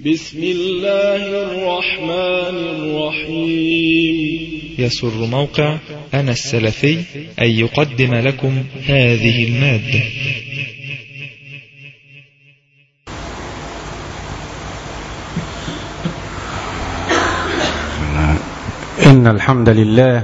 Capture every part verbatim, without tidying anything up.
بسم الله الرحمن الرحيم. يسر موقع أنا السلفي أن يقدم لكم هذه المادة. إن الحمد لله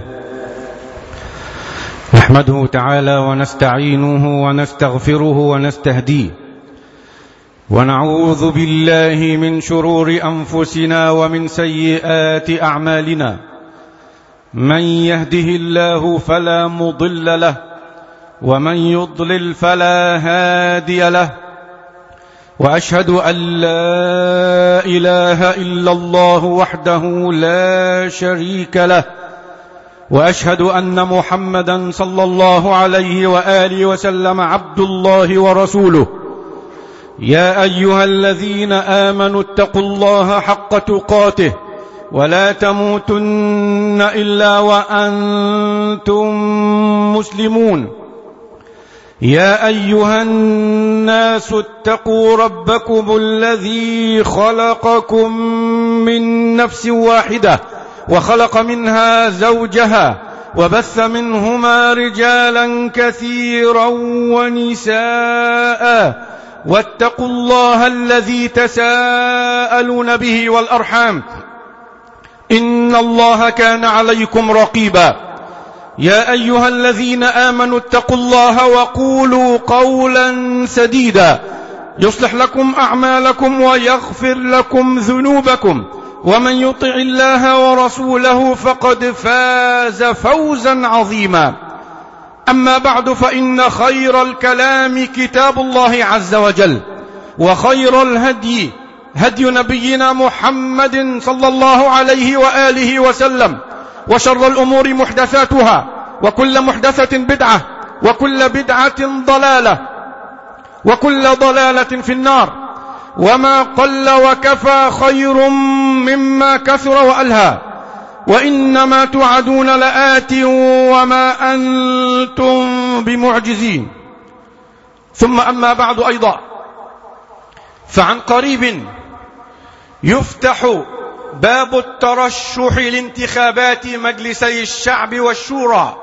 نحمده تعالى ونستعينه ونستغفره ونستهديه، ونعوذ بالله من شرور أنفسنا ومن سيئات أعمالنا. من يهده الله فلا مضل له، ومن يضلل فلا هادي له، وأشهد أن لا إله إلا الله وحده لا شريك له، وأشهد أن محمدا صلى الله عليه وآله وسلم عبد الله ورسوله. يا أيها الذين آمنوا اتقوا الله حق تقاته ولا تموتن إلا وأنتم مسلمون. يا أيها الناس اتقوا ربكم الذي خلقكم من نفس واحدة وخلق منها زوجها وبث منهما رجالا كثيرا ونساء، واتقوا الله الذي تساءلون به والأرحام، إن الله كان عليكم رقيبا. يا أيها الذين آمنوا اتقوا الله وقولوا قولا سديدا يصلح لكم أعمالكم ويغفر لكم ذنوبكم، ومن يطع الله ورسوله فقد فاز فوزا عظيما. أما بعد، فإن خير الكلام كتاب الله عز وجل، وخير الهدي هدي نبينا محمد صلى الله عليه وآله وسلم، وشر الأمور محدثاتها، وكل محدثة بدعة، وكل بدعة ضلالة، وكل ضلالة في النار. وما قل وكفى خير مما كثر وألهى، وإنما توعدون لآت وما أنتم بمعجزين. ثم أما بعد أيضا، فعن قريب يفتح باب الترشح لانتخابات مجلسي الشعب والشورى.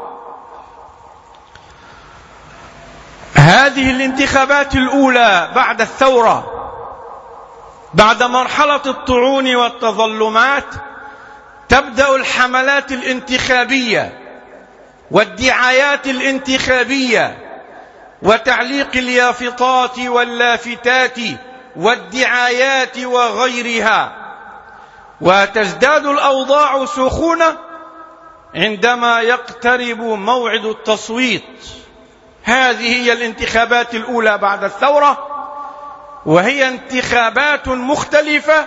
هذه الانتخابات الأولى بعد الثورة، بعد مرحلة الطعون والتظلمات، تبدأ الحملات الانتخابية والدعايات الانتخابية وتعليق اليافطات واللافتات والدعايات وغيرها، وتزداد الأوضاع سخونة عندما يقترب موعد التصويت. هذه هي الانتخابات الأولى بعد الثورة، وهي انتخابات مختلفة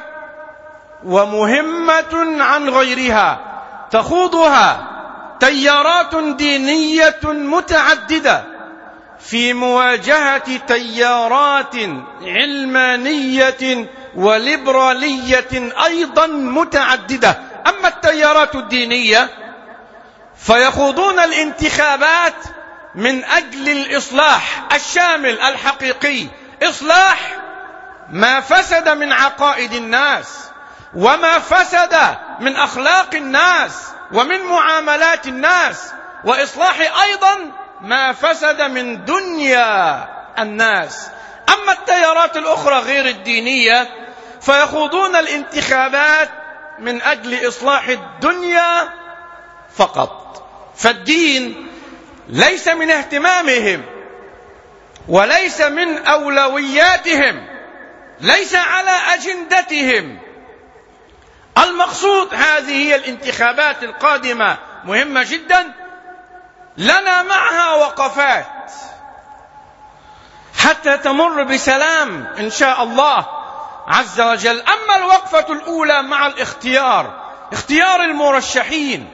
ومهمة عن غيرها، تخوضها تيارات دينية متعددة في مواجهة تيارات علمانية وليبرالية أيضا متعددة. أما التيارات الدينية فيخوضون الانتخابات من أجل الإصلاح الشامل الحقيقي، إصلاح ما فسد من عقائد الناس، وما فسد من أخلاق الناس ومن معاملات الناس، وإصلاح أيضا ما فسد من دنيا الناس. أما التيارات الأخرى غير الدينية فيخوضون الانتخابات من أجل إصلاح الدنيا فقط، فالدين ليس من اهتمامهم وليس من أولوياتهم، ليس على أجندتهم. المقصود هذه هي الانتخابات القادمة مهمة جدا، لنا معها وقفات حتى تمر بسلام إن شاء الله عز وجل. أما الوقفة الأولى مع الاختيار، اختيار المرشحين،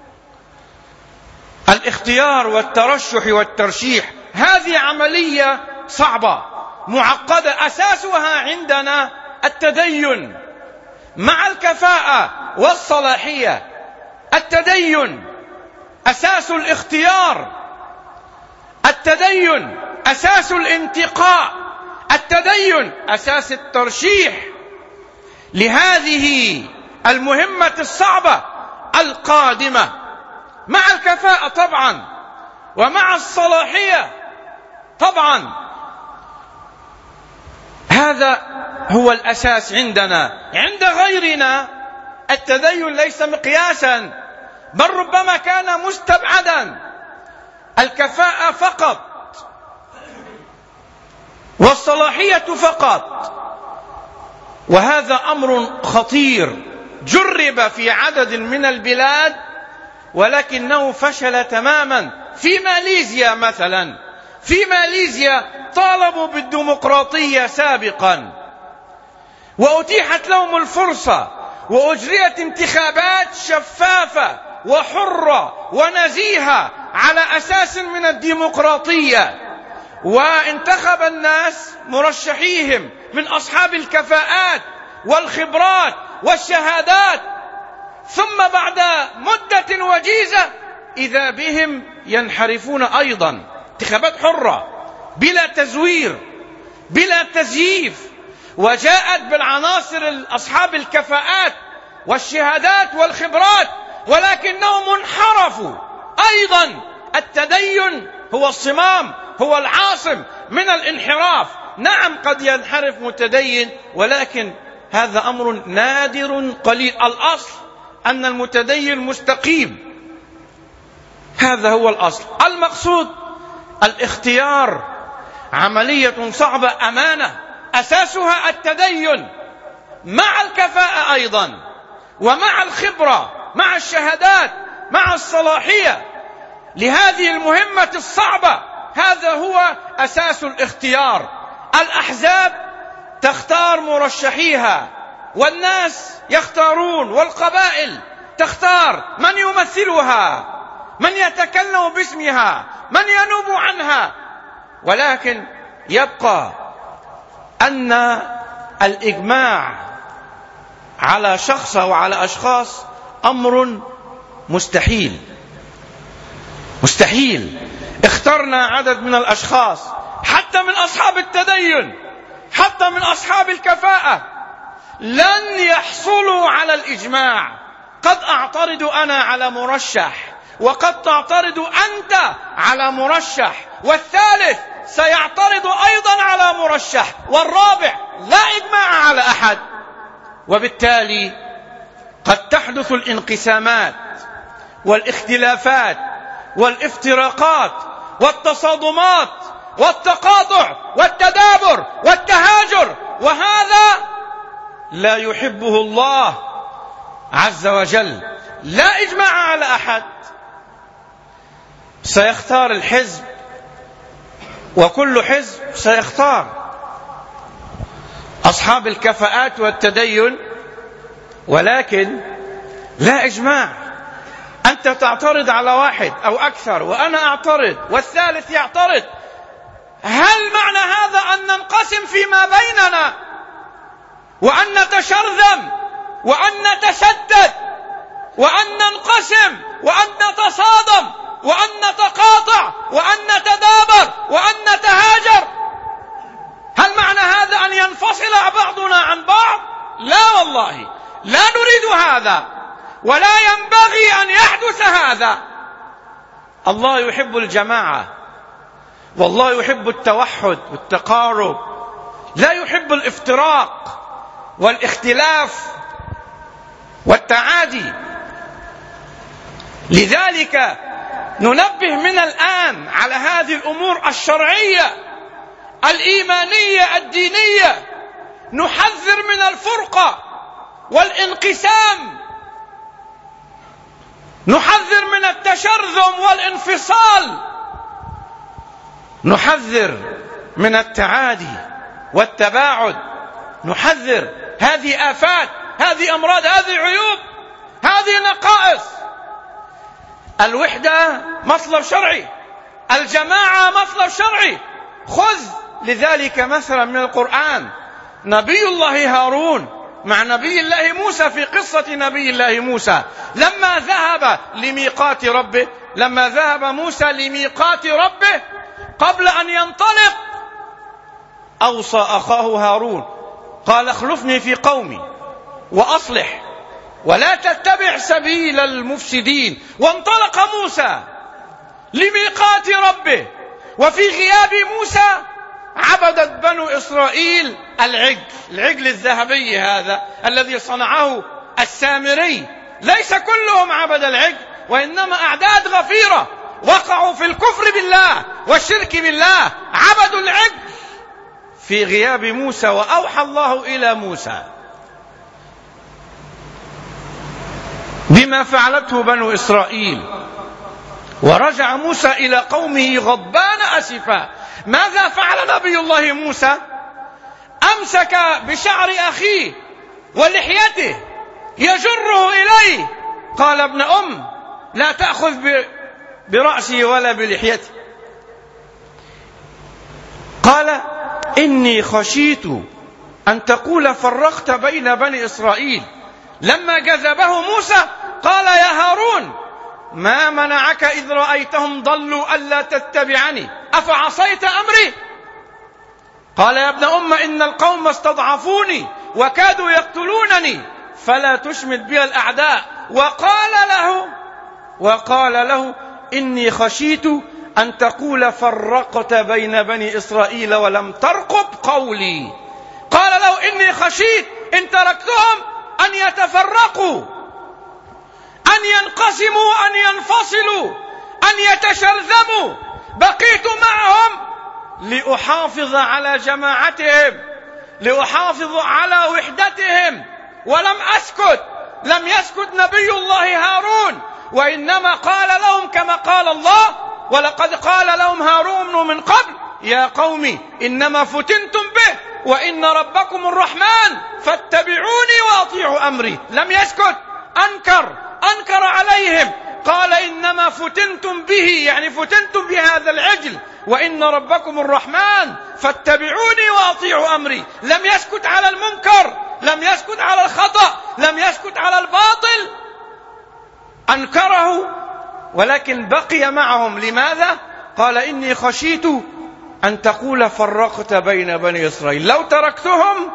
الاختيار والترشح والترشيح، هذه عملية صعبة معقدة، أساسها عندنا التدين مع الكفاءة والصلاحية. التدين أساس الاختيار، التدين أساس الانتقاء، التدين أساس الترشيح. لهذه المهمة الصعبة القادمة، مع الكفاءة طبعا ومع الصلاحية طبعا. هذا هو الأساس عندنا. عند غيرنا التدين ليس مقياسا، بل ربما كان مستبعدا، الكفاءة فقط والصلاحية فقط. وهذا أمر خطير جرب في عدد من البلاد ولكنه فشل تماما. في ماليزيا مثلا، في ماليزيا طالبوا بالديمقراطية سابقا وأتيحت لهم الفرصة وأجريت انتخابات شفافة وحرة ونزيهة على أساس من الديمقراطية، وانتخب الناس مرشحيهم من أصحاب الكفاءات والخبرات والشهادات، ثم بعد مدة وجيزة إذا بهم ينحرفون أيضا. انتخابات حرة بلا تزوير بلا تزييف، وجاءت بالعناصر أصحاب الكفاءات والشهادات والخبرات، ولكنهم انحرفوا أيضا. التدين هو الصمام، هو العاصم من الانحراف. نعم قد ينحرف متدين، ولكن هذا أمر نادر قليل. الأصل أن المتدين مستقيم، هذا هو الأصل. المقصود الاختيار عملية صعبة أمانة، أساسها التدين مع الكفاءة أيضا، ومع الخبرة، مع الشهادات، مع الصلاحية لهذه المهمة الصعبة. هذا هو أساس الاختيار. الأحزاب تختار مرشحيها، والناس يختارون، والقبائل تختار من يمثلها، من يتكلم باسمها، من ينوب عنها. ولكن يبقى أن الإجماع على شخص أو على أشخاص أمر مستحيل مستحيل. اخترنا عدد من الأشخاص حتى من أصحاب التدين، حتى من أصحاب الكفاءة، لن يحصلوا على الإجماع. قد أعترض أنا على مرشح، وقد تعترض أنت على مرشح، والثالث سيعترض أيضا على مرشح، والرابع. لا إجماع على أحد، وبالتالي قد تحدث الانقسامات والاختلافات والافتراقات والتصادمات والتقاطع والتدابر والتهاجر، وهذا لا يحبه الله عز وجل. لا إجماع على أحد، سيختار الحزب، وكل حزب سيختار أصحاب الكفاءات والتدين، ولكن لا إجماع. أنت تعترض على واحد أو أكثر، وأنا أعترض، والثالث يعترض. هل معنى هذا أن ننقسم فيما بيننا، وأن نتشرذم، وأن نتشدد، وأن ننقسم، وأن نتصادم، وأن نتقاطع، وأن نتدابر، وأن نتهاجر؟ هل معنى هذا أن ينفصل بعضنا عن بعض؟ لا والله، لا نريد هذا، ولا ينبغي أن يحدث هذا. الله يحب الجماعة، والله يحب التوحد والتقارب، لا يحب الافتراق والاختلاف والتعادي. لذلك ننبه من الآن على هذه الأمور الشرعية الإيمانية الدينية. نحذر من الفرقة والانقسام، نحذر من التشرذم والانفصال، نحذر من التعادي والتباعد، نحذر. هذه آفات، هذه أمراض، هذه عيوب، هذه نقائص. الوحدة مطلب شرعي، الجماعة مطلب شرعي. خذ لذلك مثلا من القرآن نبي الله هارون مع نبي الله موسى، في قصة نبي الله موسى لما ذهب لميقات ربه، لما ذهب موسى لميقات ربه قبل أن ينطلق أوصى أخاه هارون، قال اخلفني في قومي وأصلح ولا تتبع سبيل المفسدين. وانطلق موسى لميقات ربه، وفي غياب موسى عبدت بنو إسرائيل العجل، العجل الذهبي هذا الذي صنعه السامري. ليس كلهم عبد العجل، وإنما أعداد غفيرة وقعوا في الكفر بالله والشرك بالله، عبدوا العجل في غياب موسى. وأوحى الله إلى موسى بما فعلته بنو إسرائيل، ورجع موسى إلى قومه غضبان أسفا. ماذا فعل نبي الله موسى؟ أمسك بشعر أخيه ولحيته يجره إليه، قال ابن أم لا تأخذ برأسه ولا بلحيته. قال إني خشيت أن تقول فرقت بين بني إسرائيل. لما جذبه موسى قال يا هارون ما منعك إذ رأيتهم ضلوا ألا تتبعني أفعصيت أمري؟ قال يا ابن أم إن القوم استضعفوني وكادوا يقتلونني فلا تشمت بي الأعداء. وقال له وقال له إني خشيت أن تقول فرقت بين بني إسرائيل ولم ترقب قولي. قال له إني خشيت إن تركتهم أن يتفرقوا، أن ينقسموا، أن ينفصلوا، أن يتشرذموا. بقيت معهم لأحافظ على جماعتهم، لأحافظ على وحدتهم، ولم أسكت. لم يسكت نبي الله هارون، وإنما قال لهم كما قال الله ولقد قال لهم هارون من قبل يا قوم إنما فتنتم به وإن ربكم الرحمن فاتبعوني وأطيعوا أمري. لم يسكت، أنكر أنكر عليهم، قال إنما فتنتم به، يعني فتنتم بهذا العجل، وإن ربكم الرحمن فاتبعوني وأطيعوا أمري. لم يسكت على المنكر، لم يسكت على الخطأ، لم يسكت على الباطل، أنكره ولكن بقي معهم. لماذا؟ قال إني خشيت أن تقول فرقت بين بني إسرائيل. لو تركتهم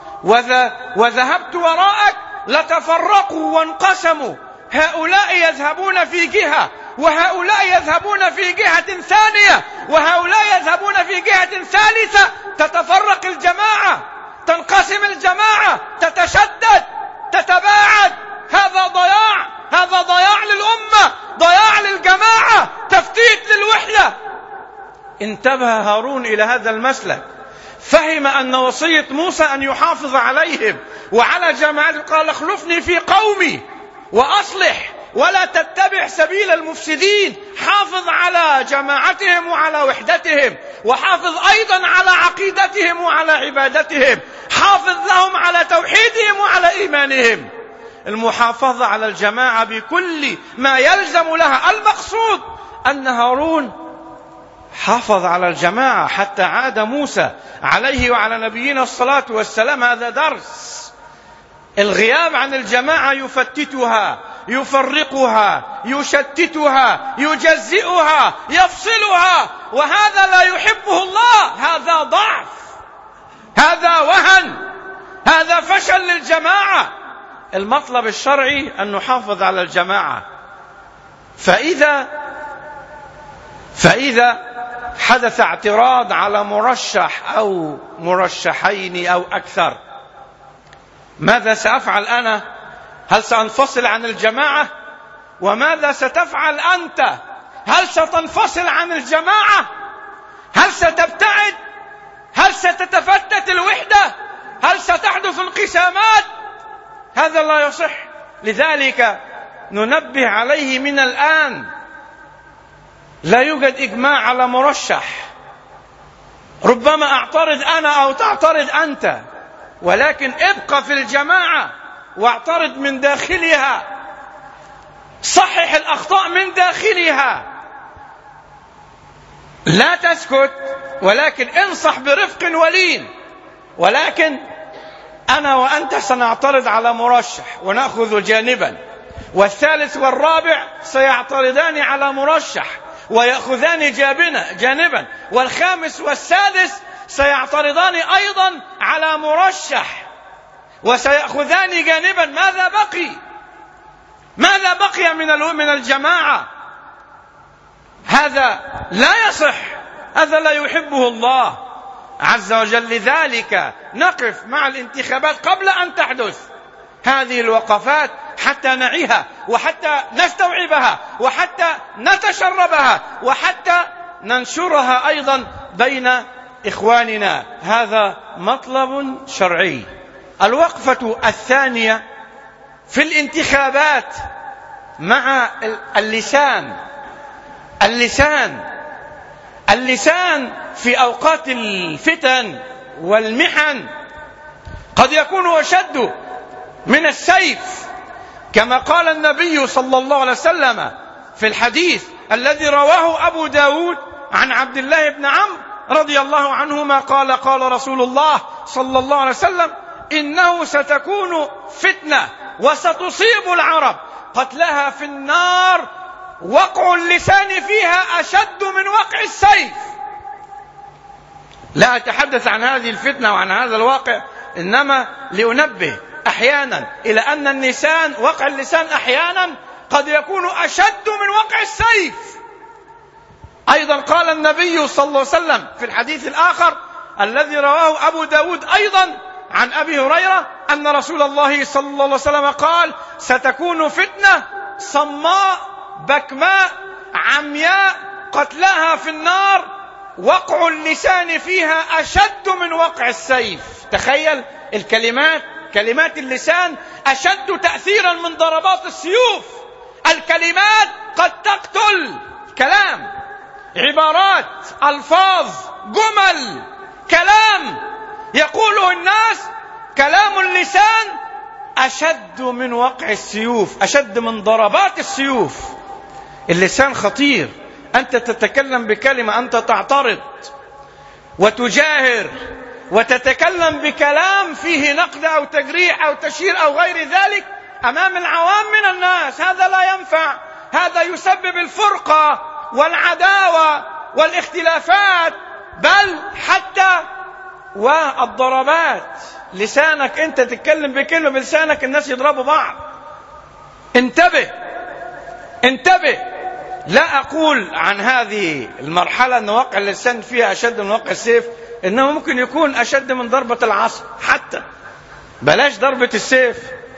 وذهبت وراءك لتفرقوا وانقسموا، هؤلاء يذهبون في جهة وهؤلاء يذهبون في جهة ثانية وهؤلاء يذهبون في جهة ثالثة، تتفرق الجماعة، تنقسم الجماعة، تتشدد، تتباعد. هذا ضياع، هذا ضياع للأمة، ضياع للجماعة، تفتيت للوحدة. انتبه هارون إلى هذا المسلك، فهم أن وصية موسى أن يحافظ عليهم وعلى جماعته. قال اخلفني في قومي وأصلح ولا تتبع سبيل المفسدين. حافظ على جماعتهم وعلى وحدتهم، وحافظ أيضا على عقيدتهم وعلى عبادتهم، حافظ لهم على توحيدهم وعلى إيمانهم. المحافظة على الجماعة بكل ما يلزم لها. المقصود أن هارون حافظ على الجماعة حتى عاد موسى عليه وعلى نبينا الصلاة والسلام. هذا درس. الغياب عن الجماعة يفتتها، يفرقها، يشتتها، يجزئها، يفصلها، وهذا لا يحبه الله. هذا ضعف، هذا وهن، هذا فشل للجماعة. المطلب الشرعي أن نحافظ على الجماعة. فإذا فإذا حدث اعتراض على مرشح أو مرشحين أو أكثر، ماذا سأفعل أنا؟ هل سأنفصل عن الجماعة؟ وماذا ستفعل أنت؟ هل ستنفصل عن الجماعة؟ هل ستبتعد؟ هل ستتفتت الوحدة؟ هل ستحدث انقسامات؟ هذا لا يصح. لذلك ننبه عليه من الآن. لا يوجد إجماع على مرشح، ربما أعترض أنا أو تعترض أنت، ولكن ابقى في الجماعة واعترض من داخلها، صحح الأخطاء من داخلها. لا تسكت، ولكن انصح برفق ولين. ولكن أنا وأنت سنعترض على مرشح ونأخذ جانبا، والثالث والرابع سيعترضان على مرشح ويأخذان جانبا، والخامس والسادس سيعترضان أيضا على مرشح. وسيأخذان جانبا. ماذا بقي؟ ماذا بقي من من الجماعة؟ هذا لا يصح، هذا لا يحبه الله عز وجل. لذلك نقف مع الانتخابات قبل أن تحدث هذه الوقفات حتى نعيها وحتى نستوعبها وحتى نتشربها وحتى ننشرها أيضا بين إخواننا. هذا مطلب شرعي. الوقفة الثانية في الانتخابات مع اللسان. اللسان اللسان في أوقات الفتن والمحن قد يكون أشد من السيف، كما قال النبي صلى الله عليه وسلم في الحديث الذي رواه أبو داود عن عبد الله بن عمرو رضي الله عنهما قال قال رسول الله صلى الله عليه وسلم: إنه ستكون فتنة وستصيب العرب قتلها في النار وقع اللسان فيها أشد من وقع السيف. لا أتحدث عن هذه الفتنة وعن هذا الواقع، إنما لأنبه أحيانا إلى أن اللسان، وقع اللسان أحيانا قد يكون أشد من وقع السيف. أيضا قال النبي صلى الله عليه وسلم في الحديث الآخر الذي رواه أبو داود أيضا عن أبي هريرة أن رسول الله صلى الله عليه وسلم قال: ستكون فتنة صماء بكماء عمياء قتلها في النار وقع اللسان فيها أشد من وقع السيف. تخيل الكلمات، كلمات اللسان أشد تأثيرا من ضربات السيوف. الكلمات قد تقتل. كلام، عبارات، ألفاظ، جمل، كلام يقوله الناس، كلام اللسان أشد من وقع السيوف، أشد من ضربات السيوف. اللسان خطير. أنت تتكلم بكلمة، أنت تعترض وتجاهر وتتكلم بكلام فيه نقد أو تجريح أو تشهير أو غير ذلك أمام العوام من الناس، هذا لا ينفع. هذا يسبب الفرقة والعداوة والاختلافات، بل حتى والضربات. لسانك، أنت تتكلم بكلمة بلسانك الناس يضربوا بعض. انتبه انتبه. لا أقول عن هذه المرحلة أن وقع اللسان فيها أشد من وقع السيف، إنه ممكن يكون أشد من ضربة العصا حتى، بلاش ضربة السيف.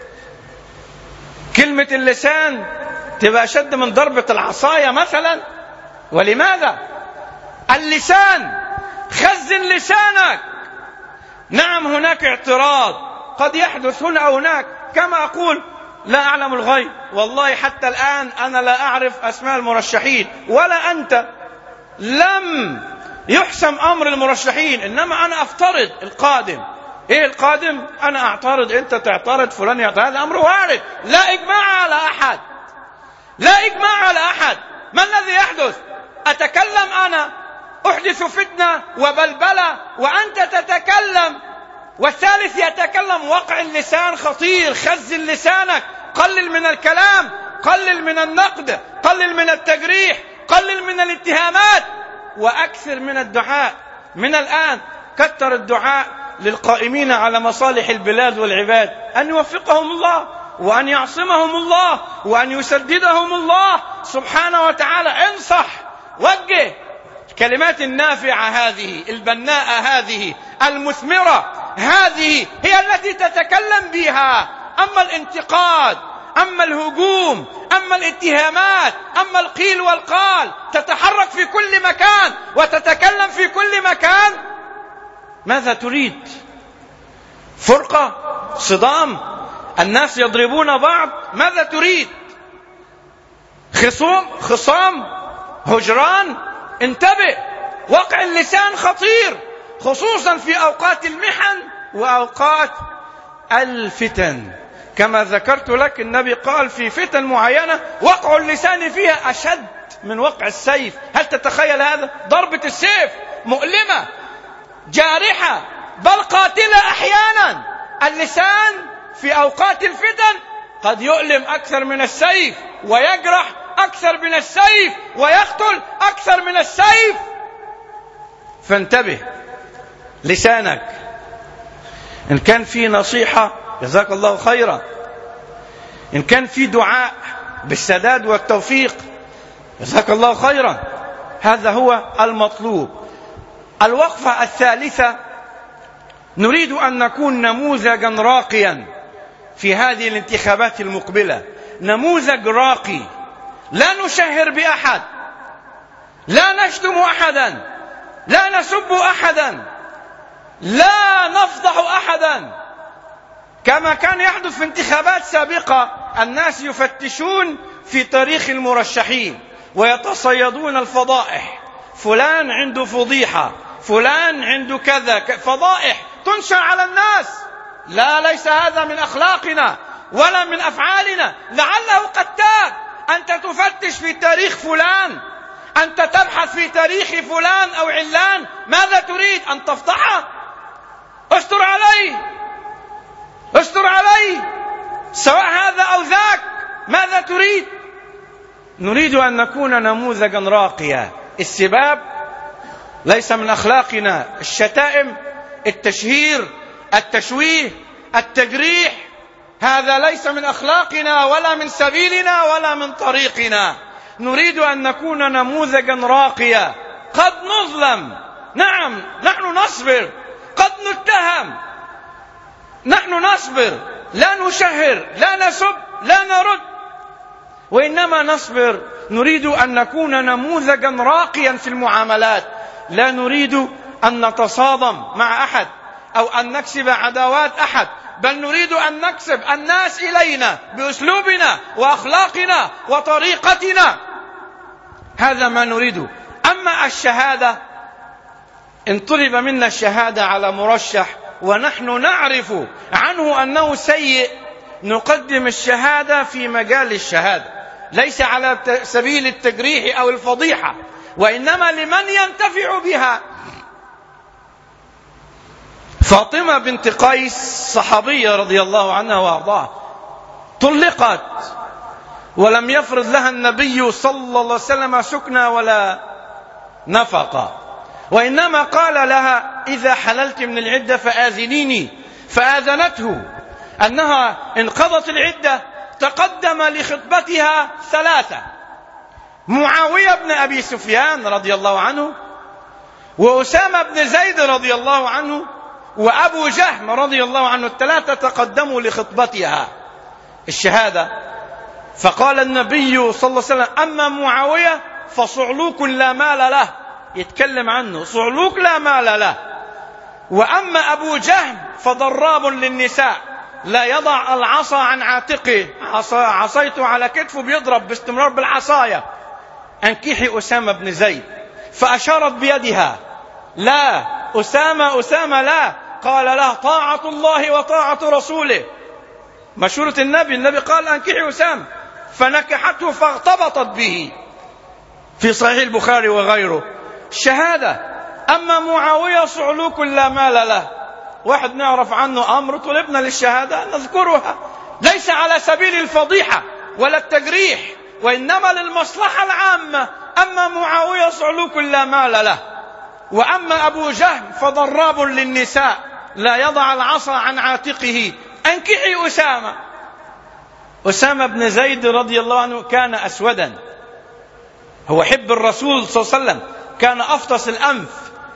كلمة اللسان تبقى أشد من ضربة العصاية مثلا. ولماذا؟ اللسان، خزن لسانك. نعم هناك اعتراض قد يحدث هنا أو هناك، كما أقول لا أعلم الغيب، والله حتى الآن أنا لا أعرف أسماء المرشحين ولا أنت، لم يحسم أمر المرشحين، إنما أنا أفترض القادم. إيه القادم؟ أنا أعترض، أنت تعترض، فلان يعترض، هذا أمر وارد. لا إجماع على أحد، لا إجماع على أحد. ما الذي يحدث؟ أتكلم أنا أحدث فتنة وبلبلة وأنت تتكلم، والثالث يتكلم. وقع اللسان خطير. خزن لسانك، قلل من الكلام، قلل من النقد، قلل من التجريح، قلل من الاتهامات، وأكثر من الدعاء. من الآن كتر الدعاء للقائمين على مصالح البلاد والعباد، أن يوفقهم الله وأن يعصمهم الله وأن يسددهم الله سبحانه وتعالى. انصح، وجه. الكلمات النافعة هذه، البناءة هذه، المثمرة هذه هي التي تتكلم بها. أما الانتقاد، أما الهجوم، أما الاتهامات، أما القيل والقال، تتحرك في كل مكان وتتكلم في كل مكان. ماذا تريد؟ فرقة؟ صدام؟ الناس يضربون بعض؟ ماذا تريد؟ خصوم؟ خصام؟ هجران؟ انتبه. وقع اللسان خطير، خصوصا في أوقات المحن وأوقات الفتن. كما ذكرت لك النبي قال في فتن معينة وقع اللسان فيها أشد من وقع السيف. هل تتخيل هذا؟ ضربة السيف مؤلمة جارحة بل قاتلة أحيانا. اللسان في أوقات الفتن قد يؤلم أكثر من السيف، ويجرح أكثر من السيف، ويقتل أكثر من السيف. فانتبه. لسانك إن كان في نصيحة جزاك الله خيرا. إن كان في دعاء بالسداد والتوفيق جزاك الله خيرا، هذا هو المطلوب. الوقفة الثالثة، نريد أن نكون نموذجا راقيا في هذه الانتخابات المقبلة، نموذج راقي، لا نشهر بأحد، لا نشتم أحدا، لا نسب أحدا، لا نفضح أحدا، كما كان يحدث في انتخابات سابقة. الناس يفتشون في تاريخ المرشحين ويتصيدون الفضائح، فلان عنده فضيحة، فلان عنده كذا، فضائح تنشر على الناس. لا، ليس هذا من أخلاقنا ولا من أفعالنا. لعله قد تاب. أنت تفتش في تاريخ فلان، أنت تبحث في تاريخ فلان أو علان، ماذا تريد؟ أن تفضحه؟ استر عليه، استر عليه، سواء هذا أو ذاك. ماذا تريد؟ نريد أن نكون نموذجا راقيا. السباب ليس من أخلاقنا، الشتائم، التشهير، التشويه، التجريح، هذا ليس من أخلاقنا ولا من سبيلنا ولا من طريقنا. نريد أن نكون نموذجا راقيا. قد نظلم، نعم، نحن نصبر. قد نتهم، نحن نصبر، لا نشهر، لا نسب، لا نرد، وإنما نصبر. نريد أن نكون نموذجا راقيا في المعاملات. لا نريد أن نتصادم مع أحد أو أن نكسب عداوات أحد، بل نريد أن نكسب الناس إلينا بأسلوبنا وأخلاقنا وطريقتنا. هذا ما نريده. أما الشهادة، إن طلب منا الشهادة على مرشح ونحن نعرف عنه أنه سيء، نقدم الشهادة في مجال الشهادة، ليس على سبيل التجريح أو الفضيحة، وإنما لمن ينتفع بها. فاطمة بنت قيس صحابية رضي الله عنها وأرضاها، طلقت ولم يفرض لها النبي صلى الله عليه وسلم سكنى ولا نفقة، وإنما قال لها إذا حللت من العدة فآذنيني. فآذنته أنها انقضت العدة. تقدم لخطبتها ثلاثة: معاوية بن أبي سفيان رضي الله عنه، وأسامة بن زيد رضي الله عنه، وأبو جهم رضي الله عنه. الثلاثة تقدموا لخطبتها الشهادة. فقال النبي صلى الله عليه وسلم: أما معاوية فصعلوك لا مال له، يتكلم عنه، صعلوك لا مال له. وأما أبو جهم فضراب للنساء، لا يضع العصا عن عاتقه، عصيته على كتفه، بيضرب باستمرار بالعصاية. أنكحي أسامة بن زيد. فأشارت بيدها: لا، أسامة أسامة لا. قال لها: طاعة الله وطاعة رسوله، مشورة النبي. النبي قال: أنكحي أسامة. فنكحته فاغتبطت به، في صحيح البخاري وغيره. شهادة. أما معاوية صعلوك لا مال له، واحد نعرف عنه أمر طلبنا للشهادة نذكرها، ليس على سبيل الفضيحة ولا التجريح، وإنما للمصلحة العامة. أما معاوية صعلوك لا مال له. وأما أبو جهم فضراب للنساء، لا يضع العصا عن عاتقه. أنكحي أسامة. أسامة بن زيد رضي الله عنه كان أسودا، هو حب الرسول صلى الله عليه وسلم، كان أفطس الأنف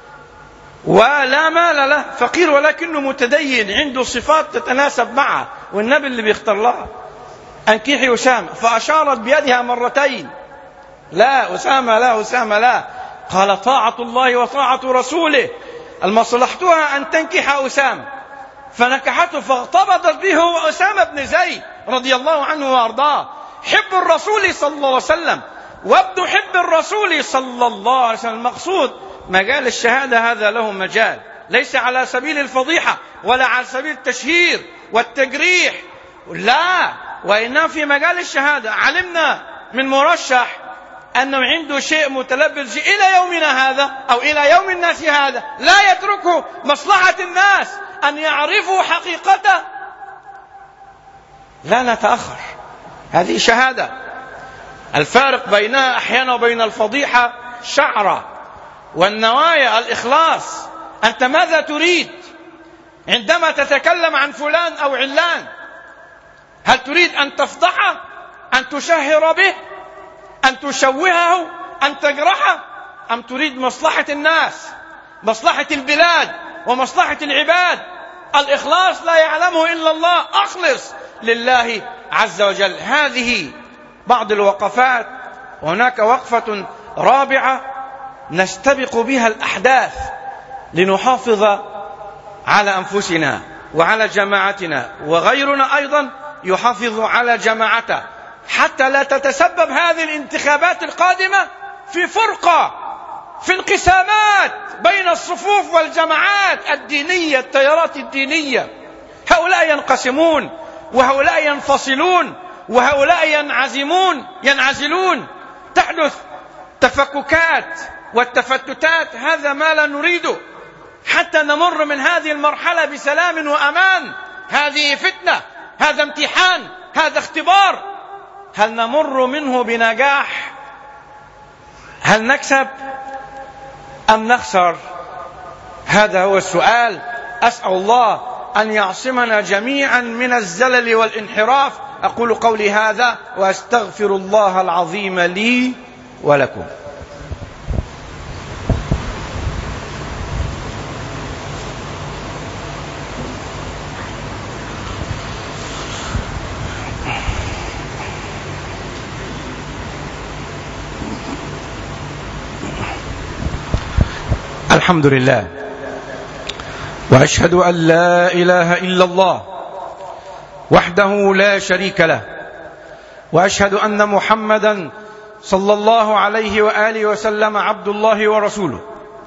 ولا مال له، فقير ولكنه متدين، عنده صفات تتناسب معه، والنبي اللي بيختار لها. أنكحي أسامة. فأشارت بيدها مرتين: لا أسامة لا، أسامة لا. قال: طاعة الله وطاعة رسوله، المصلحتها أن تنكح أسامة. فنكحته فاغتبطت به وأسامة بن زيد رضي الله عنه وأرضاه، حب الرسول صلى الله عليه وسلم وابن حب الرسول صلى الله عليه وسلم. المقصود مجال الشهادة هذا له مجال، ليس على سبيل الفضيحة ولا على سبيل التشهير والتجريح، لا، وإنما في مجال الشهادة. علمنا من مرشح أنه عنده شيء متلبس إلى يومنا هذا أو إلى يوم الناس هذا، لا يتركه مصلحة الناس أن يعرفوا حقيقته، لا نتأخر. هذه شهادة. الفارق بينها أحيانا وبين الفضيحة شعرة، والنوايا الإخلاص. أنت ماذا تريد؟ عندما تتكلم عن فلان أو علان؟ هل تريد أن تفضحه، أن تشهر به، أن تشوهه، أن تجرحه، أم تريد مصلحة الناس، مصلحة البلاد ومصلحة العباد؟ الإخلاص لا يعلمه إلا الله، أخلص لله عز وجل. هذه بعض الوقفات، وهناك وقفة رابعة نستبق بها الأحداث لنحافظ على أنفسنا وعلى جماعتنا، وغيرنا أيضا يحافظ على جماعته، حتى لا تتسبب هذه الانتخابات القادمة في فرقة، في انقسامات بين الصفوف والجماعات الدينية، التيارات الدينية. هؤلاء ينقسمون، وهؤلاء ينفصلون، وهؤلاء ينعزمون ينعزلون، تحدث تفككات والتفتتات. هذا ما لا نريده حتى نمر من هذه المرحلة بسلام وأمان. هذه فتنة، هذا امتحان، هذا اختبار. هل نمر منه بنجاح؟ هل نكسب أم نخسر؟ هذا هو السؤال. أسأل الله أن يعصمنا جميعا من الزلل والانحراف. أقول قولي هذا وأستغفر الله العظيم لي ولكم. الحمد لله، وأشهد أن لا إله إلا الله وحده لا شريك له، وأشهد أن محمدا صلى الله عليه وآله وسلم عبد الله ورسوله.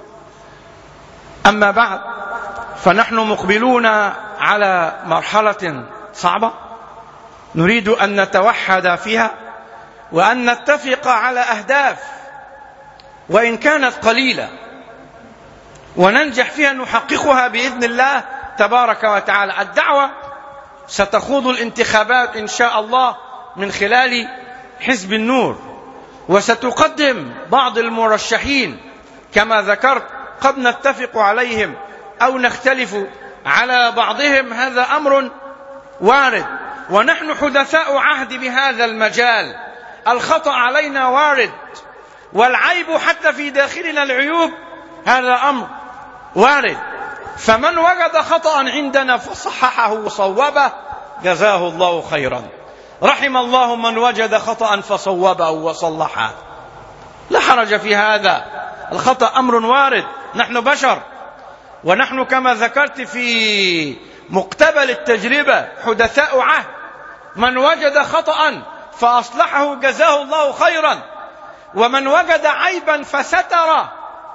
أما بعد، فنحن مقبلون على مرحلة صعبة نريد أن نتوحد فيها، وأن نتفق على أهداف وإن كانت قليلة، وننجح فيها نحققها بإذن الله تبارك وتعالى. الدعوة ستخوض الانتخابات إن شاء الله من خلال حزب النور، وستقدم بعض المرشحين كما ذكرت، قد نتفق عليهم أو نختلف على بعضهم، هذا أمر وارد، ونحن حدثاء عهد بهذا المجال. الخطأ علينا وارد، والعيب حتى في داخلنا العيوب هذا أمر وارد. فمن وجد خطأ عندنا فصححه وصوبه جزاه الله خيرا. رحم الله من وجد خطأ فصوبه وصلحه، لا حرج في هذا. الخطأ أمر وارد، نحن بشر، ونحن كما ذكرت في مقتبل التجربة حدثاء عهد. من وجد خطأ فأصلحه جزاه الله خيرا، ومن وجد عيبا فستره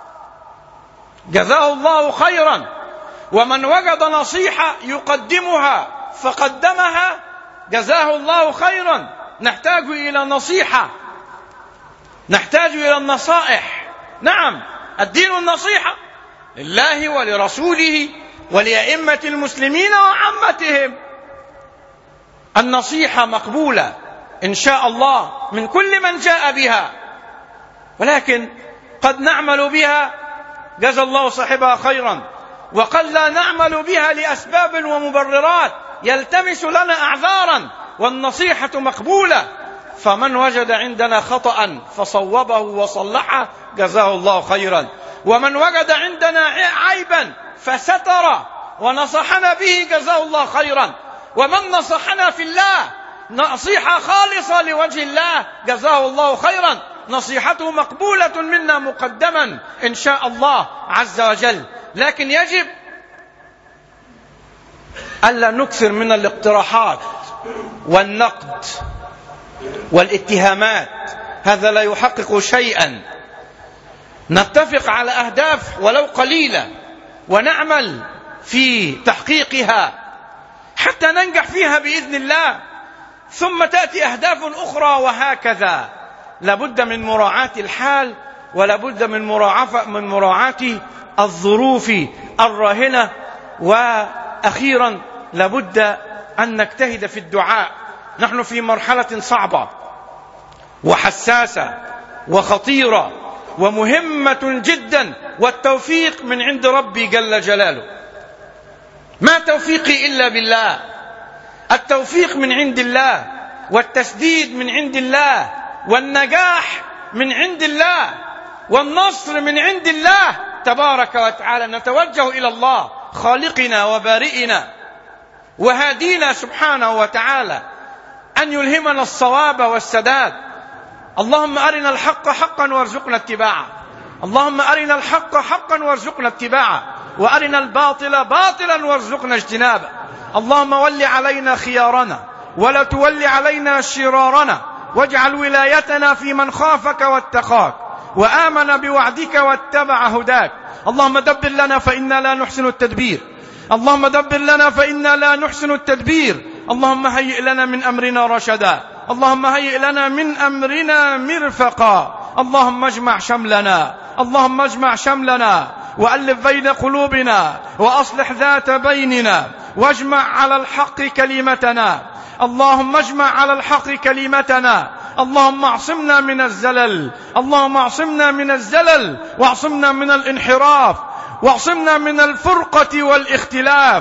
جزاه الله خيرا، ومن وجد نصيحة يقدمها فقدمها جزاه الله خيرا. نحتاج إلى نصيحة، نحتاج إلى النصائح. نعم، الدين النصيحة لله ولرسوله ولأئمة المسلمين وعامتهم. النصيحة مقبولة إن شاء الله من كل من جاء بها، ولكن قد نعمل بها جزا الله صاحبها خيرا، وقد لا نعمل بها لأسباب ومبررات يلتمس لنا أعذارا، والنصيحة مقبولة. فمن وجد عندنا خطأ فصوبه وصلحه جزاه الله خيرا، ومن وجد عندنا عيبا فستر ونصحنا به جزاه الله خيرا، ومن نصحنا في الله نصيحة خالصة لوجه الله جزاه الله خيرا. نصيحته مقبولة منا مقدما إن شاء الله عز وجل، لكن يجب ألا نكثر من الاقتراحات والنقد والاتهامات، هذا لا يحقق شيئا. نتفق على أهداف ولو قليلة ونعمل في تحقيقها حتى ننجح فيها بإذن الله، ثم تأتي أهداف أخرى، وهكذا. لابد من مراعاة الحال، ولابد من مراعاة من مراعاة الظروف الراهنة، وأخيرا لابد أن نجتهد في الدعاء. نحن في مرحلة صعبة وحساسة وخطيرة ومهمة جدا، والتوفيق من عند ربي جل جلاله. ما توفيقي إلا بالله. التوفيق من عند الله، والتسديد من عند الله، والنجاح من عند الله، والنصر من عند الله تبارك وتعالى. نتوجه إلى الله خالقنا وبارئنا وهادينا سبحانه وتعالى أن يلهمنا الصواب والسداد. اللهم أرنا الحق حقا وارزقنا اتباعه، اللهم أرنا الحق حقا وارزقنا اتباعه، وأرنا الباطل باطلا وارزقنا اجتنابه. اللهم ول علينا خيارنا ولا تول علينا شرارنا، واجعل ولايتنا في من خافك واتقاك وآمن بوعدك واتبع هداك. اللهم دبر لنا فإنا لا نحسن التدبير، اللهم دبر لنا فإنا لا نحسن التدبير. اللهم هيئ لنا من أمرنا رشدا، اللهم هيئ لنا من أمرنا مرفقا. اللهم اجمع شملنا، اللهم اجمع شملنا وألف بين قلوبنا وأصلح ذات بيننا، واجمع على الحق كلمتنا. اللهم اجمع على الحق كلمتنا. اللهم اعصمنا من الزلل، اللهم اعصمنا من الزلل، واعصمنا من الانحراف، واعصمنا من الفرقة والاختلاف.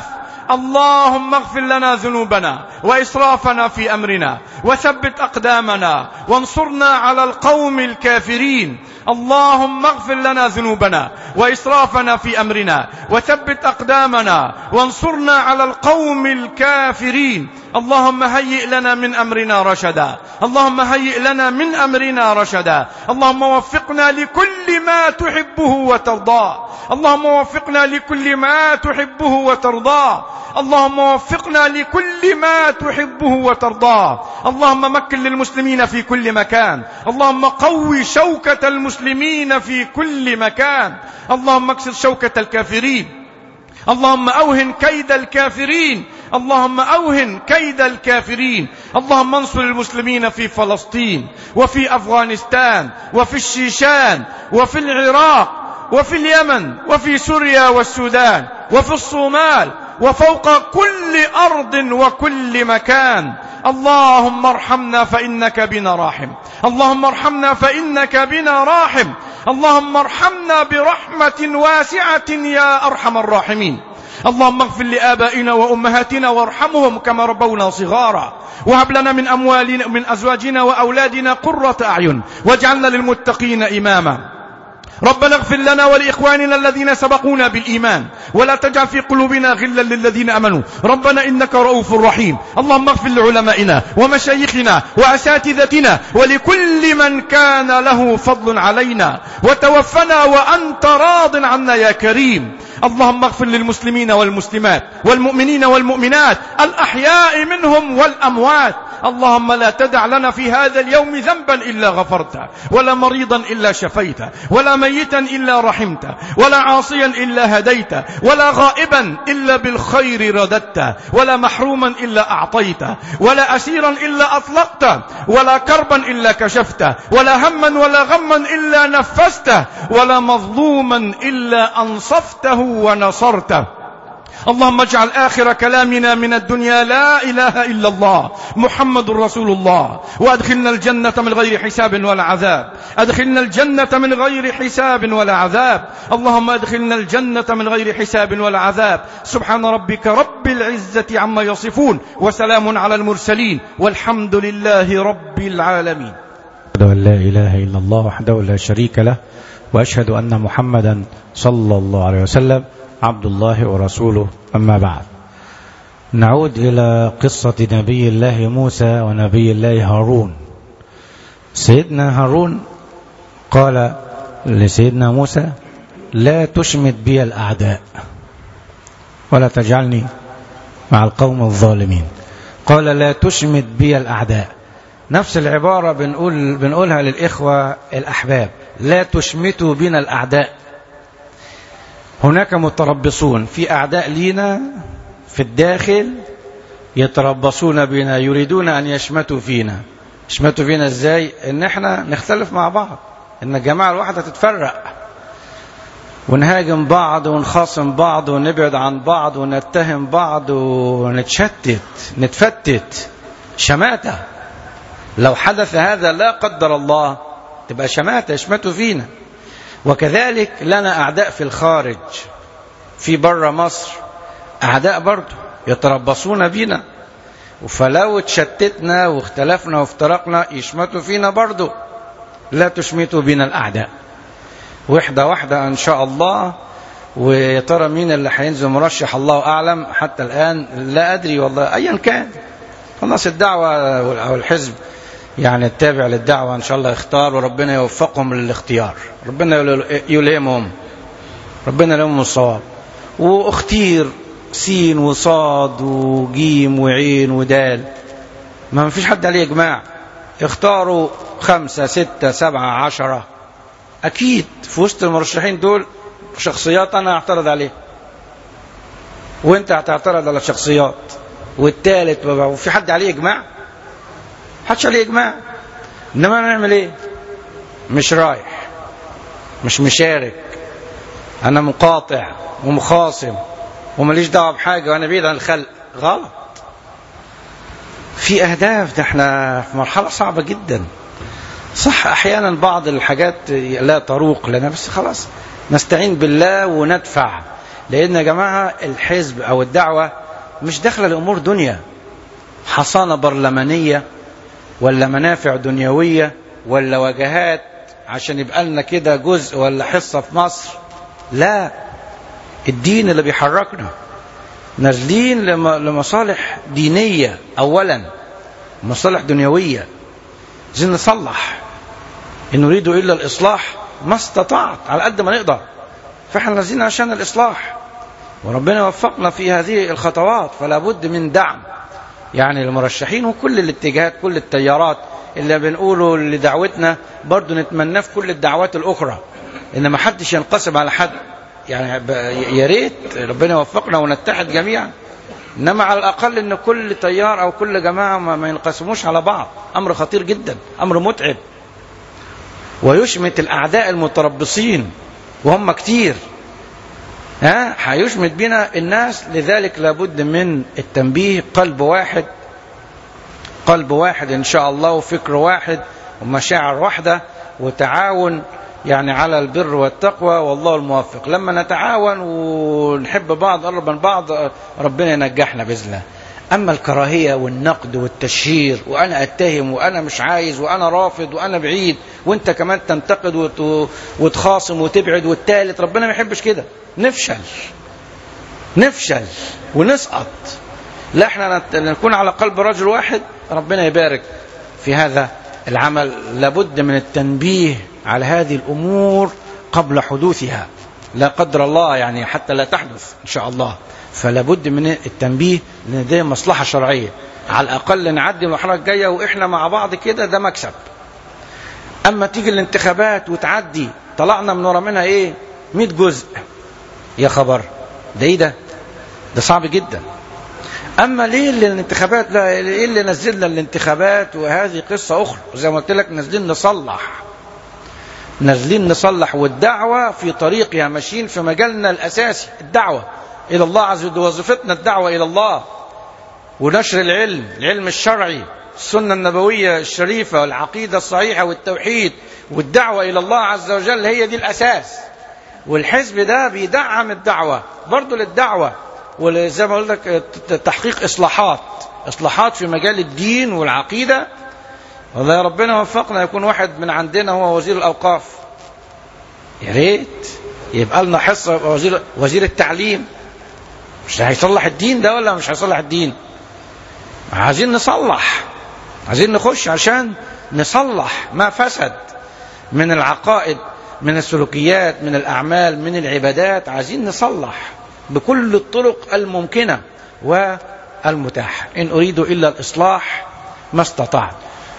اللهم اغفر لنا ذنوبنا وإسرافنا في أمرنا، وثبت أقدامنا، وانصرنا على القوم الكافرين. اللهم اغفر لنا ذنوبنا وإسرافنا في أمرنا، وثبت أقدامنا، وانصرنا على القوم الكافرين. اللهم هيئ لنا من أمرنا رشدا، اللهم هيئ لنا من أمرنا رشدا. اللهم وفقنا لكل ما تحبه وترضاه، اللهم وفقنا لكل ما تحبه وترضاه، اللهم وفقنا لكل ما تحبه وترضاه. اللهم مكن للمسلمين في كل مكان، اللهم قوي شوكة المسلمين في كل مكان، اللهم اكسر شوكة الكافرين، اللهم أوهن كيد الكافرين، اللهم أوهن كيد الكافرين. اللهم انصر المسلمين في فلسطين وفي أفغانستان وفي الشيشان وفي العراق وفي اليمن وفي سوريا والسودان وفي الصومال وفوق كل أرض وكل مكان. اللهم ارحمنا فإنك بنا راحم، اللهم ارحمنا فإنك بنا راحم، اللهم ارحمنا برحمة واسعة يا أرحم الراحمين. اللهم اغفر لآبائنا وأمهاتنا وارحمهم كما ربونا صغارا، وهب لنا من أموالنا من أزواجنا وأولادنا قرة أعين، واجعلنا للمتقين إماما. ربنا اغفر لنا ولإخواننا الذين سبقونا بالإيمان، ولا تجعل في قلوبنا غلا للذين آمنوا ربنا إنك رؤوف رحيم. اللهم اغفر لعلمائنا ومشايخنا وأساتذتنا ولكل من كان له فضل علينا، وتوفنا وأنت راض عنا يا كريم. اللهم اغفر للمسلمين والمسلمات والمؤمنين والمؤمنات الأحياء منهم والأموات. اللهم لا تدع لنا في هذا اليوم ذنبا إلا غفرته، ولا مريضا إلا شفيته، ولا ميتا إلا رحمته، ولا عاصيا إلا هديته، ولا غائبا إلا بالخير رددته، ولا محروما إلا أعطيته، ولا أسيرا إلا أطلقته، ولا كربا إلا كشفته، ولا هما ولا غما إلا نفسته، ولا مظلوما إلا أنصفته ونصرته. اللهم اجعل آخر كلامنا من الدنيا لا إله إلا الله محمد رسول الله، وأدخلنا الجنة من غير حساب ولا عذاب، أدخلنا الجنة من غير حساب ولا عذاب. اللهم أدخلنا الجنة من غير حساب ولا عذاب. سبحان ربك رب العزة عما يصفون، وسلام على المرسلين، والحمد لله رب العالمين. أشهد أن لا إله إلا الله وحده لا شريك له، وأشهد أن محمدا صلى الله عليه وسلم عبد الله ورسوله. أما بعد، نعود إلى قصة نبي الله موسى ونبي الله هارون. سيدنا هارون قال لسيدنا موسى: لا تشمت بي الأعداء ولا تجعلني مع القوم الظالمين. قال: لا تشمت بي الأعداء. نفس العبارة بنقول بنقولها للإخوة الأحباب: لا تشمتوا بنا الأعداء. هناك متربصون، في أعداء لينا في الداخل يتربصون بنا، يريدون أن يشمتوا فينا. يشمتوا فينا إزاي؟ إن إحنا نختلف مع بعض، إن الجماعة الواحدة تتفرق، ونهاجم بعض ونخاصم بعض ونبعد عن بعض ونتهم بعض ونتشتت نتفتت. شماتة. لو حدث هذا لا قدر الله تبقى شماتة، يشمتوا فينا. وكذلك لنا أعداء في الخارج، في بره مصر أعداء برضو يتربصون بنا، فلو اتشتتنا واختلفنا وافترقنا يشمتوا فينا برضو. لا تشمتوا بنا الأعداء. وحدة واحدة إن شاء الله. ويا ترى مين اللي هينزل مرشح؟ الله أعلم، حتى الآن لا أدري والله. أيا كان خلاص الدعوة أو الحزب يعني التابع للدعوة إن شاء الله يختار، وربنا يوفقهم للاختيار، ربنا يلهمهم، ربنا يلهمهم الصواب. واختير سين وصاد وجيم وعين ودال، ما فيش حد عليه إجماع. اختاروا خمسة ستة سبعة عشرة، أكيد في وسط المرشحين دول شخصيات أنا أعترض عليه، وأنت هتعترض على شخصيات، والثالث وفي حد عليه إجماع؟ حدش عليه إجماع. إنما نعمل إيه؟ مش رايح، مش مشارك، أنا مقاطع ومخاصم ومليش دعوة بحاجة وأنا بعيد عن الخلق. غلط. في أهداف، ده احنا في مرحلة صعبة جدا. صح أحيانا بعض الحاجات لا تروق لنا، بس خلاص نستعين بالله وندفع. لأن يا جماعة الحزب أو الدعوة مش داخلة لأمور دنيا، حصانة برلمانية ولا منافع دنيوية ولا وجهات عشان يبقى لنا كده جزء ولا حصة في مصر. لا، الدين اللي بيحركنا. نازلين لمصالح دينية أولا، مصالح دنيوية. عايزين نصلح، إن نريد إلا الإصلاح ما استطعت على قد ما نقدر. فإحنا نازلين عشان الإصلاح، وربنا يوفقنا في هذه الخطوات. فلا بد من دعم يعني المرشحين وكل الاتجاهات، كل التيارات اللي بنقوله لدعوتنا برضو نتمنى في كل الدعوات الأخرى، إن ما حدش ينقسم على حد. يعني يا ريت ربنا يوفقنا ونتحد جميعا، إنما على الأقل إن كل تيار أو كل جماعة ما ينقسموش على بعض. أمر خطير جدا، أمر متعب، ويشمت الأعداء المتربصين وهم كتير. ها هيشمت بنا الناس. لذلك لابد من التنبيه. قلب واحد، قلب واحد إن شاء الله، وفكر واحد ومشاعر واحدة، وتعاون يعني على البر والتقوى، والله الموفق. لما نتعاون ونحب بعض، قرب من بعض، ربنا ينجحنا بإذن الله. أما الكراهية والنقد والتشهير، وأنا أتهم وأنا مش عايز وأنا رافض وأنا بعيد، وأنت كمان تنتقد وتخاصم وتبعد، والثالث، ربنا ما يحبش كده. نفشل نفشل ونسقط. لا، احنا نكون على قلب رجل واحد. ربنا يبارك في هذا العمل. لابد من التنبيه على هذه الأمور قبل حدوثها، لا قدر الله يعني حتى لا تحدث إن شاء الله. فلا بد من التنبيه، لأن دي مصلحة شرعية. على الأقل نعدي المرحلة الجاية وإحنا مع بعض كده، ده مكسب. أما تيجي الانتخابات وتعدي، طلعنا من ورا منها إيه؟ مئة جزء. يا خبر، ده إيه ده؟ ده صعب جدا. أما ليه اللي الانتخابات؟ لا، إيه اللي نزلنا الانتخابات؟ وهذه قصة أخرى. زي ما قلت لك، نازلين نصلح، نازلين نصلح. والدعوة في طريقها، ماشيين في مجالنا الأساسي، الدعوة إلى الله عز وجل. وظيفتنا الدعوة إلى الله، ونشر العلم، العلم الشرعي، السنة النبوية الشريفة، والعقيدة الصحيحة، والتوحيد، والدعوة إلى الله عز وجل. هي دي الأساس. والحزب ده بيدعم الدعوة برضو للدعوة، وزي ما قلت لك تحقيق إصلاحات إصلاحات في مجال الدين والعقيدة. والله يا ربنا وفقنا يكون واحد من عندنا هو وزير الأوقاف. يا ريت يبقى لنا حصة. وزير وزير التعليم، مش هيصلح الدين ده ولا مش هيصلح الدين؟ عايزين نصلح، عايزين نخش عشان نصلح ما فسد من العقائد، من السلوكيات، من الأعمال، من العبادات. عايزين نصلح بكل الطرق الممكنة والمتاحة. إن أريد إلا الإصلاح ما استطعت.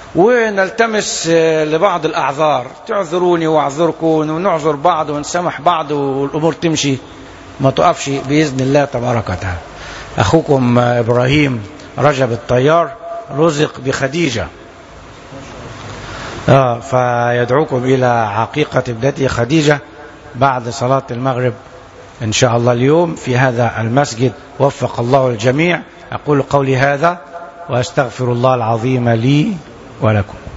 ونلتمس لبعض الأعذار، تعذروني وأعذركم، ونعذر بعض ونسامح بعض، والأمور تمشي ما تقفش بإذن الله تبارك وتعالى. أخوكم إبراهيم رجب الطيار رزق بخديجة، آه فيدعوكم إلى عقيقة ابنته خديجة بعد صلاة المغرب إن شاء الله اليوم في هذا المسجد. وفق الله الجميع. أقول قولي هذا وأستغفر الله العظيم لي ولكم.